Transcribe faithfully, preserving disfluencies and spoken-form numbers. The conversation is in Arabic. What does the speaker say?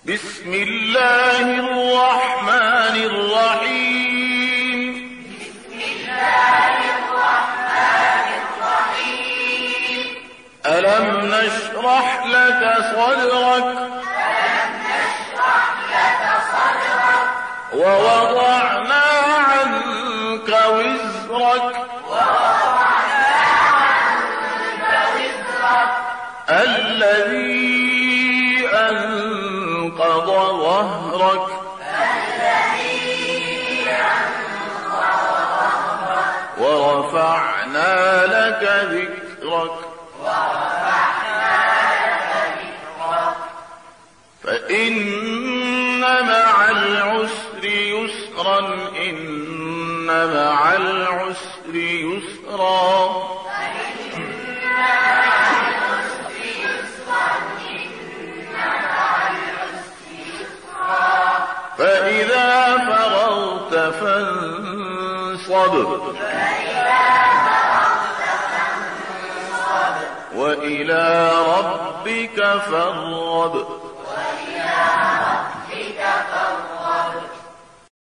بسم الله الرحمن الرحيم بسم الله الرحمن الرحيم ألم نشرح لك صدرك ألم نشرح لك صدرك ووضعنا عنك وزرك ووضعنا عنك وزرك الذي أنقض ظهرك الذي أنقض ظهرك ورفعنا لك ذكرك ورفعنا لك ذكرك فإن مع العسر يسرا إن مع العسر يسرا فإذا فرغت فانصب وإلى ربك فارغب